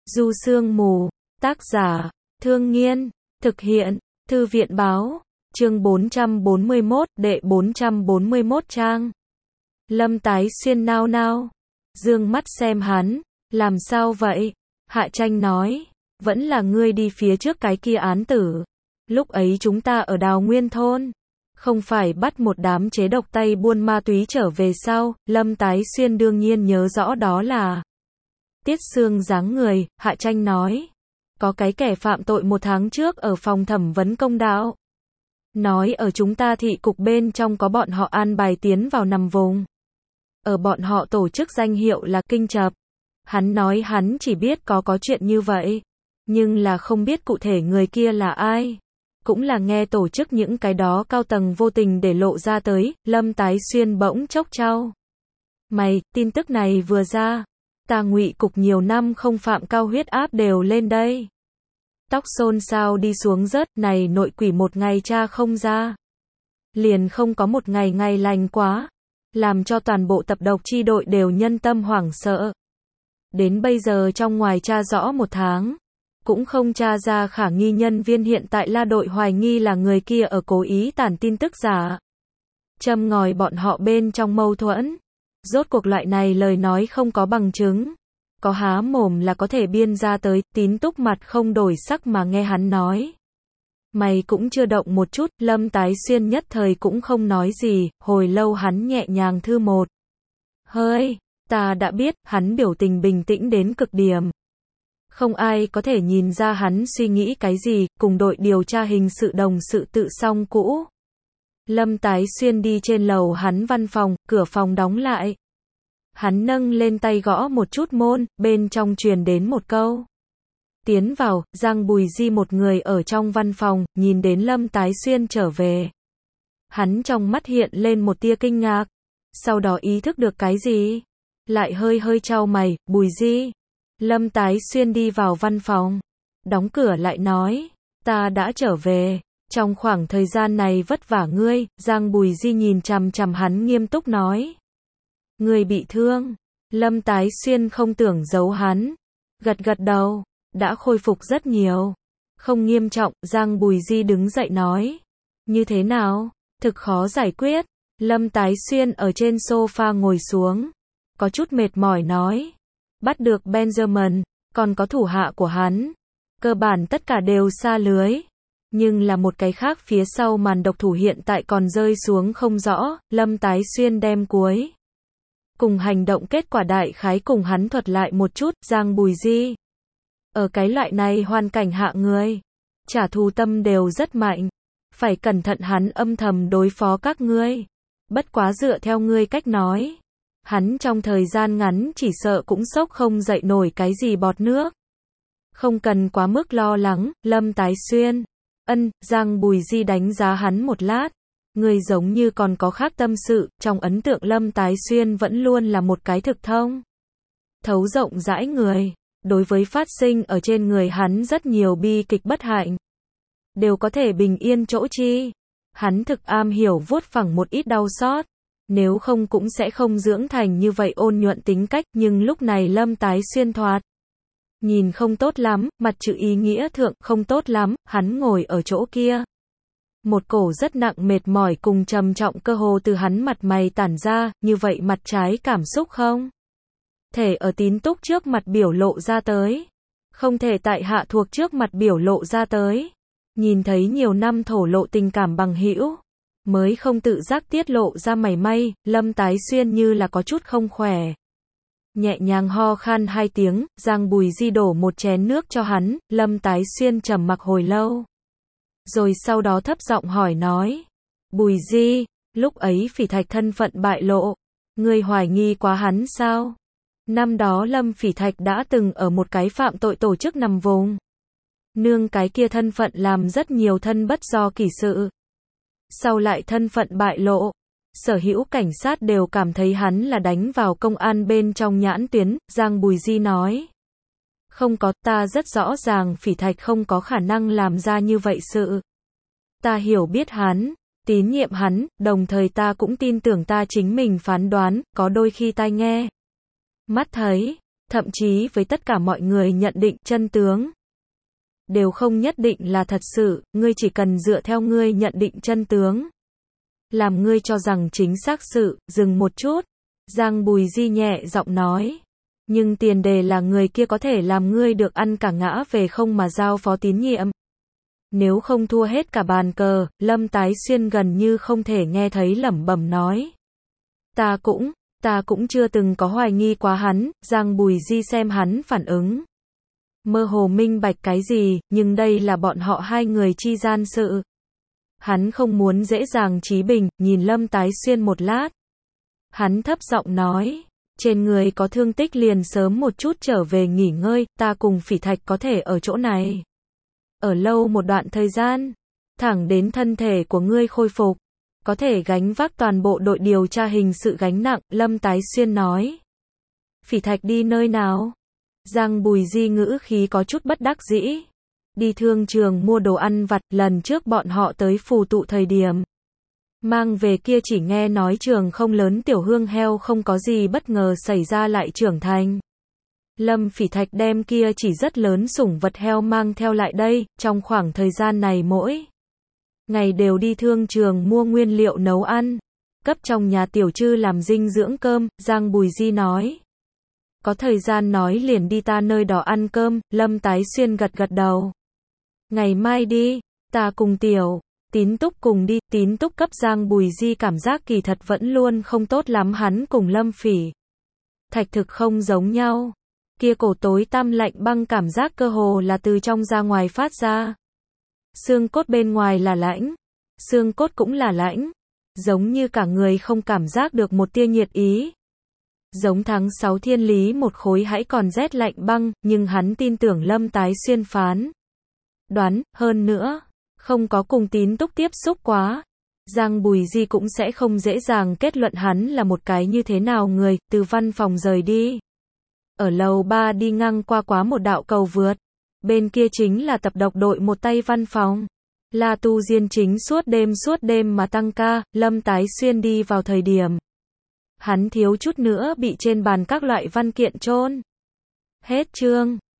Du Sương Mù, tác giả, Thương Nghiên, thực hiện, Thư viện báo, chương 441, đệ 441 trang. Lâm Tái Xuyên nao nao, dương mắt xem hắn, làm sao vậy? Hạ Tranh nói, vẫn là ngươi đi phía trước cái kia án tử. Lúc ấy chúng ta ở Đào Nguyên thôn, không phải bắt một đám chế độc tay buôn ma túy trở về sau. Lâm Tái Xuyên đương nhiên nhớ rõ đó là Tiết Sương dáng người. Hạ Tranh nói, có cái kẻ phạm tội 1 tháng trước ở phòng thẩm vấn công đạo. Nói ở chúng ta thị cục bên trong có bọn họ an bài tiến vào nằm vùng. Ở bọn họ tổ chức danh hiệu là Kinh Chập. Hắn nói hắn chỉ biết có chuyện như vậy, nhưng là không biết cụ thể người kia là ai. Cũng là nghe tổ chức những cái đó cao tầng vô tình để lộ ra tới. Lâm Tái Xuyên bỗng chốc chau mày, tin tức này vừa ra, ta Ngụy cục nhiều năm không phạm cao huyết áp đều lên đây. Tóc xôn xao đi xuống rớt, này nội quỷ một ngày tra không ra, liền không có một ngày ngày lành quá, làm cho toàn bộ tập độc chi đội đều nhân tâm hoảng sợ. Đến bây giờ trong ngoài tra rõ 1 tháng, cũng không tra ra khả nghi nhân viên. Hiện tại La đội hoài nghi là người kia ở cố ý tản tin tức giả, châm ngòi bọn họ bên trong mâu thuẫn. Rốt cuộc loại này lời nói không có bằng chứng, có há mồm là có thể biên ra tới. Tín Túc mặt không đổi sắc mà nghe hắn nói, mày cũng chưa động một chút. Lâm Tái Xuyên nhất thời cũng không nói gì, hồi lâu hắn nhẹ nhàng thư một hơi, ta đã biết. Hắn biểu tình bình tĩnh đến cực điểm, không ai có thể nhìn ra hắn suy nghĩ cái gì. Cùng đội điều tra hình sự đồng sự tự xong cũ, Lâm Tái Xuyên đi trên lầu hắn văn phòng, cửa phòng đóng lại. Hắn nâng lên tay gõ một chút môn, bên trong truyền đến một câu. Tiến vào. Giang Bùi Di một người ở trong văn phòng, nhìn đến Lâm Tái Xuyên trở về. Hắn trong mắt hiện lên một tia kinh ngạc, sau đó ý thức được cái gì, lại hơi hơi chau mày. Bùi Di. Lâm Tái Xuyên đi vào văn phòng, đóng cửa lại nói, ta đã trở về. Trong khoảng thời gian này vất vả ngươi. Giang Bùi Di nhìn chằm chằm hắn nghiêm túc nói, ngươi bị thương? Lâm Tái Xuyên không tưởng giấu hắn, gật gật đầu, đã khôi phục rất nhiều, không nghiêm trọng. Giang Bùi Di đứng dậy nói, như thế nào? Thực khó giải quyết. Lâm Tái Xuyên ở trên sofa ngồi xuống, có chút mệt mỏi nói, bắt được Benjamin, còn có thủ hạ của hắn, cơ bản tất cả đều sa lưới. Nhưng là một cái khác phía sau màn độc thủ hiện tại còn rơi xuống không rõ. Lâm Tái Xuyên đem cuối cùng hành động kết quả đại khái cùng hắn thuật lại một chút. Giang Bùi Di, ở cái loại này hoàn cảnh hạ người trả thù tâm đều rất mạnh, phải cẩn thận hắn âm thầm đối phó các ngươi. Bất quá dựa theo ngươi cách nói, hắn trong thời gian ngắn chỉ sợ cũng sốc không dậy nổi cái gì bọt nước. Không cần quá mức lo lắng. Lâm Tái Xuyên, Giang Bùi Di đánh giá hắn một lát, người giống như còn có khác tâm sự. Trong ấn tượng Lâm Tái Xuyên vẫn luôn là một cái thực thông thấu rộng rãi người, đối với phát sinh ở trên người hắn rất nhiều bi kịch bất hạnh, đều có thể bình yên chỗ chi. Hắn thực am hiểu vuốt phẳng một ít đau xót, nếu không cũng sẽ không dưỡng thành như vậy ôn nhuận tính cách. Nhưng lúc này Lâm Tái Xuyên thoạt nhìn không tốt lắm, mặt chữ ý nghĩa thượng không tốt lắm. Hắn ngồi ở chỗ kia, một cổ rất nặng mệt mỏi cùng trầm trọng cơ hồ từ hắn mặt mày tản ra. Như vậy mặt trái cảm xúc không thể ở Tín Túc trước mặt biểu lộ ra tới, không thể tại hạ thuộc trước mặt biểu lộ ra tới. Nhìn thấy nhiều năm thổ lộ tình cảm bằng hữu, mới không tự giác tiết lộ ra mảy may. Lâm Tái Xuyên như là có chút không khỏe, nhẹ nhàng ho khan 2 tiếng. Giang Bùi Di đổ một chén nước cho hắn. Lâm Tái Xuyên trầm mặc hồi lâu, rồi sau đó thấp giọng hỏi nói, Bùi Di, lúc ấy Phỉ Thạch thân phận bại lộ, ngươi hoài nghi quá hắn sao? Năm đó Lâm Phỉ Thạch đã từng ở một cái phạm tội tổ chức nằm vùng, nương cái kia thân phận làm rất nhiều thân bất do kỷ sự. Sau lại thân phận bại lộ, sở hữu cảnh sát đều cảm thấy hắn là đánh vào công an bên trong nhãn tuyến. Giang Bùi Di nói, không có, ta rất rõ ràng Phỉ Thạch không có khả năng làm ra như vậy sự. Ta hiểu biết hắn, tín nhiệm hắn, đồng thời ta cũng tin tưởng ta chính mình phán đoán. Có đôi khi tai nghe, mắt thấy, thậm chí với tất cả mọi người nhận định chân tướng đều không nhất định là thật sự, ngươi chỉ cần dựa theo ngươi nhận định chân tướng, làm ngươi cho rằng chính xác sự, dừng một chút. Giang Bùi Di nhẹ giọng nói. Nhưng tiền đề là người kia có thể làm ngươi được ăn cả ngã về không mà giao phó tín nhiệm. Nếu không thua hết cả bàn cờ, Lâm Tái Xuyên gần như không thể nghe thấy lẩm bẩm nói. Ta cũng chưa từng có hoài nghi quá hắn, Giang Bùi Di xem hắn phản ứng. Mơ hồ minh bạch cái gì, nhưng đây là bọn họ hai người chi gian sự. Hắn không muốn dễ dàng trí bình, nhìn Lâm Tái Xuyên một lát. Hắn thấp giọng nói, trên người có thương tích liền sớm một chút trở về nghỉ ngơi, ta cùng Phỉ Thạch có thể ở chỗ này. Ở lâu một đoạn thời gian, thẳng đến thân thể của ngươi khôi phục, có thể gánh vác toàn bộ đội điều tra hình sự gánh nặng, Lâm Tái Xuyên nói. Phỉ Thạch đi nơi nào? Giang Bùi Di ngữ khí có chút bất đắc dĩ. Đi thương trường mua đồ ăn vặt, lần trước bọn họ tới phù tụ thời điểm. Mang về kia chỉ nghe nói trường không lớn tiểu hương heo không có gì bất ngờ xảy ra lại trưởng thành. Lâm Phỉ Thạch đem kia chỉ rất lớn sủng vật heo mang theo lại đây, trong khoảng thời gian này mỗi ngày đều đi thương trường mua nguyên liệu nấu ăn, cấp trong nhà tiểu trư làm dinh dưỡng cơm, Giang Bùi Di nói. Có thời gian nói liền đi ta nơi đó ăn cơm, Lâm Tái Xuyên gật gật đầu. Ngày mai đi, ta cùng tiểu Tín Túc cùng đi, Tín Túc cấp Giang Bùi Di cảm giác kỳ thật vẫn luôn không tốt lắm, hắn cùng Lâm Phỉ Thạch thực không giống nhau. Kia cổ tối tăm lạnh băng cảm giác cơ hồ là từ trong ra ngoài phát ra. Xương cốt bên ngoài là lãnh, xương cốt cũng là lãnh, giống như cả người không cảm giác được một tia nhiệt ý. Giống tháng 6 thiên lý một khối hãy còn rét lạnh băng, nhưng hắn tin tưởng Lâm Tái Xuyên phán đoán, hơn nữa, không có cùng Tín Túc tiếp xúc quá. Giang Bùi Di cũng sẽ không dễ dàng kết luận hắn là một cái như thế nào người, từ văn phòng rời đi. Ở lầu 3 đi ngang qua quá một đạo cầu vượt. Bên kia chính là tập độc đội một tay văn phòng. La Tu Diên chính suốt đêm mà tăng ca, Lâm Tái Xuyên đi vào thời điểm. Hắn thiếu chút nữa bị trên bàn các loại văn kiện chôn. Hết chương.